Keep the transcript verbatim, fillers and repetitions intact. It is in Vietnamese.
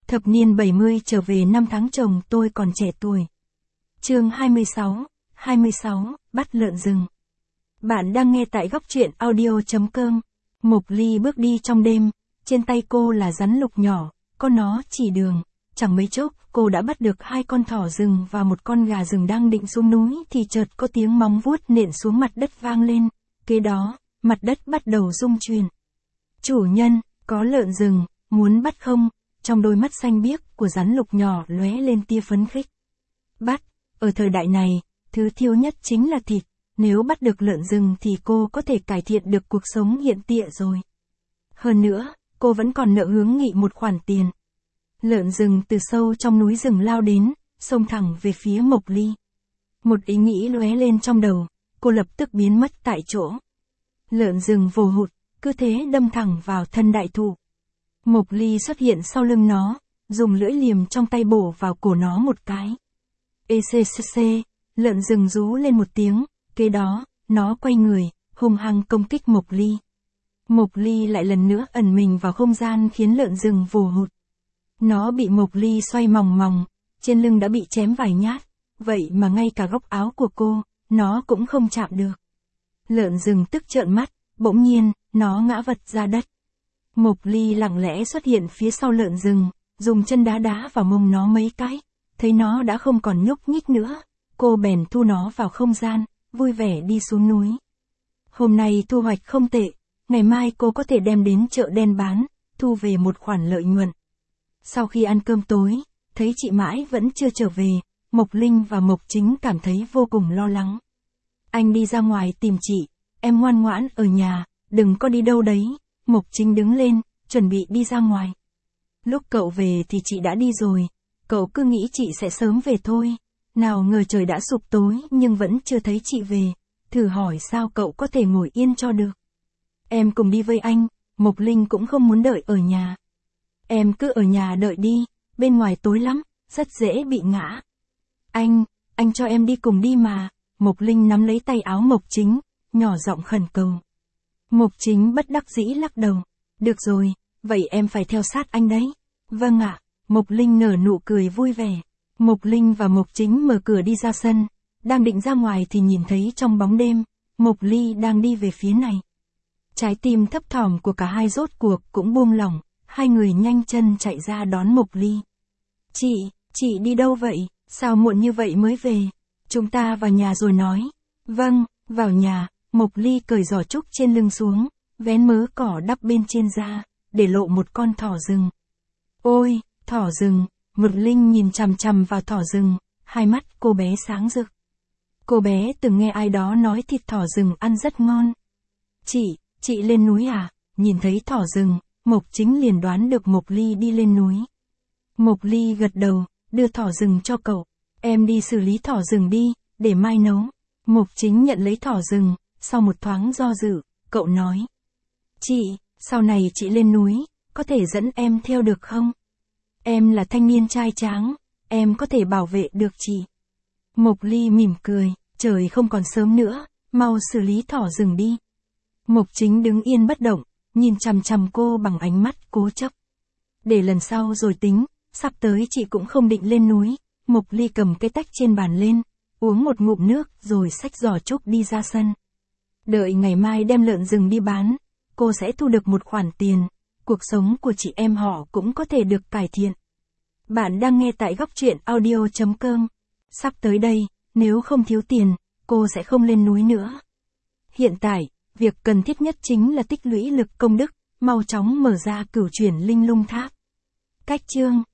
Thập niên bảy mươi trở về năm tháng chồng tôi còn trẻ tuổi. Chương hai mươi sáu, hai mươi sáu, bắt lợn rừng. Bạn đang nghe tại góc truyện audio.com. Mộc Ly bước đi trong đêm, trên tay cô là rắn lục nhỏ, có nó chỉ đường. Chẳng mấy chốc, cô đã bắt được hai con thỏ rừng và một con gà rừng đang định xuống núi thì chợt có tiếng móng vuốt nện xuống mặt đất vang lên. Kế đó, mặt đất bắt đầu rung chuyển. Chủ nhân, có lợn rừng, muốn bắt không? Trong đôi mắt xanh biếc của rắn lục nhỏ lóe lên tia phấn khích. Bắt, ở thời đại này, thứ thiếu nhất chính là thịt. Nếu bắt được lợn rừng thì cô có thể cải thiện được cuộc sống hiện tại rồi. Hơn nữa, cô vẫn còn nợ hướng Nghị một khoản tiền. Lợn rừng từ sâu trong núi rừng lao đến, xông thẳng về phía Mộc Ly. Một ý nghĩ lóe lên trong đầu, cô lập tức biến mất tại chỗ. Lợn rừng vồ hụt, cứ thế đâm thẳng vào thân đại thụ. Mộc Ly xuất hiện sau lưng nó, dùng lưỡi liềm trong tay bổ vào cổ nó một cái. Ê xê xê xê, lợn rừng rú lên một tiếng, kế đó, nó quay người, hung hăng công kích Mộc Ly. Mộc Ly lại lần nữa ẩn mình vào không gian khiến lợn rừng vồ hụt. Nó bị Mộc Ly xoay mòng mòng, trên lưng đã bị chém vài nhát, vậy mà ngay cả góc áo của cô, nó cũng không chạm được. Lợn rừng tức trợn mắt, bỗng nhiên, nó ngã vật ra đất. Mộc Ly lặng lẽ xuất hiện phía sau lợn rừng, dùng chân đá đá vào mông nó mấy cái, thấy nó đã không còn nhúc nhích nữa, cô bèn thu nó vào không gian, vui vẻ đi xuống núi. Hôm nay thu hoạch không tệ, ngày mai cô có thể đem đến chợ đen bán, thu về một khoản lợi nhuận. Sau khi ăn cơm tối, thấy chị mãi vẫn chưa trở về, Mộc Linh và Mộc Chính cảm thấy vô cùng lo lắng. Anh đi ra ngoài tìm chị, em ngoan ngoãn ở nhà, đừng có đi đâu đấy. Mộc Chính đứng lên, chuẩn bị đi ra ngoài. Lúc cậu về thì chị đã đi rồi, cậu cứ nghĩ chị sẽ sớm về thôi. Nào ngờ trời đã sụp tối nhưng vẫn chưa thấy chị về, thử hỏi sao cậu có thể ngồi yên cho được. Em cùng đi với anh, Mộc Linh cũng không muốn đợi ở nhà. Em cứ ở nhà đợi đi, bên ngoài tối lắm, rất dễ bị ngã. Anh, anh cho em đi cùng đi mà. Mộc Linh nắm lấy tay áo Mộc Chính, nhỏ giọng khẩn cầu. Mộc Chính bất đắc dĩ lắc đầu. Được rồi, vậy em phải theo sát anh đấy. Vâng ạ, Mộc Linh nở nụ cười vui vẻ. Mộc Linh và Mộc Chính mở cửa đi ra sân, đang định ra ngoài thì nhìn thấy trong bóng đêm, Mộc Ly đang đi về phía này. Trái tim thấp thỏm của cả hai rốt cuộc cũng buông lỏng, hai người nhanh chân chạy ra đón Mộc Ly. Chị, chị đi đâu vậy, sao muộn như vậy mới về? Chúng ta vào nhà rồi nói. Vâng, vào nhà. Mộc Ly cởi giỏ trúc trên lưng xuống, vén mớ cỏ đắp bên trên ra, để lộ một con thỏ rừng. Ôi, thỏ rừng, Mộc Linh nhìn chằm chằm vào thỏ rừng, hai mắt cô bé sáng rực. Cô bé từng nghe ai đó nói thịt thỏ rừng ăn rất ngon. Chị, chị lên núi à? Nhìn thấy thỏ rừng, Mộc Chính liền đoán được Mộc Ly đi lên núi. Mộc Ly gật đầu, đưa thỏ rừng cho cậu. Em đi xử lý thỏ rừng đi, để mai nấu. Mộc Chính nhận lấy thỏ rừng. Sau một thoáng do dự, cậu nói. Chị, sau này chị lên núi, có thể dẫn em theo được không? Em là thanh niên trai tráng, em có thể bảo vệ được chị. Mộc Ly mỉm cười, trời không còn sớm nữa, mau xử lý thỏ rừng đi. Mộc Chính đứng yên bất động, nhìn chằm chằm cô bằng ánh mắt cố chấp. Để lần sau rồi tính, sắp tới chị cũng không định lên núi. Mộc Ly cầm cái tách trên bàn lên, uống một ngụm nước rồi xách giỏ trúc đi ra sân. Đợi ngày mai đem lợn rừng đi bán, cô sẽ thu được một khoản tiền, cuộc sống của chị em họ cũng có thể được cải thiện. Bạn đang nghe tại góc truyện audio.com. Sắp tới đây, nếu không thiếu tiền, cô sẽ không lên núi nữa. Hiện tại, việc cần thiết nhất chính là tích lũy lực công đức, mau chóng mở ra cửu chuyển linh lung tháp. Cách chương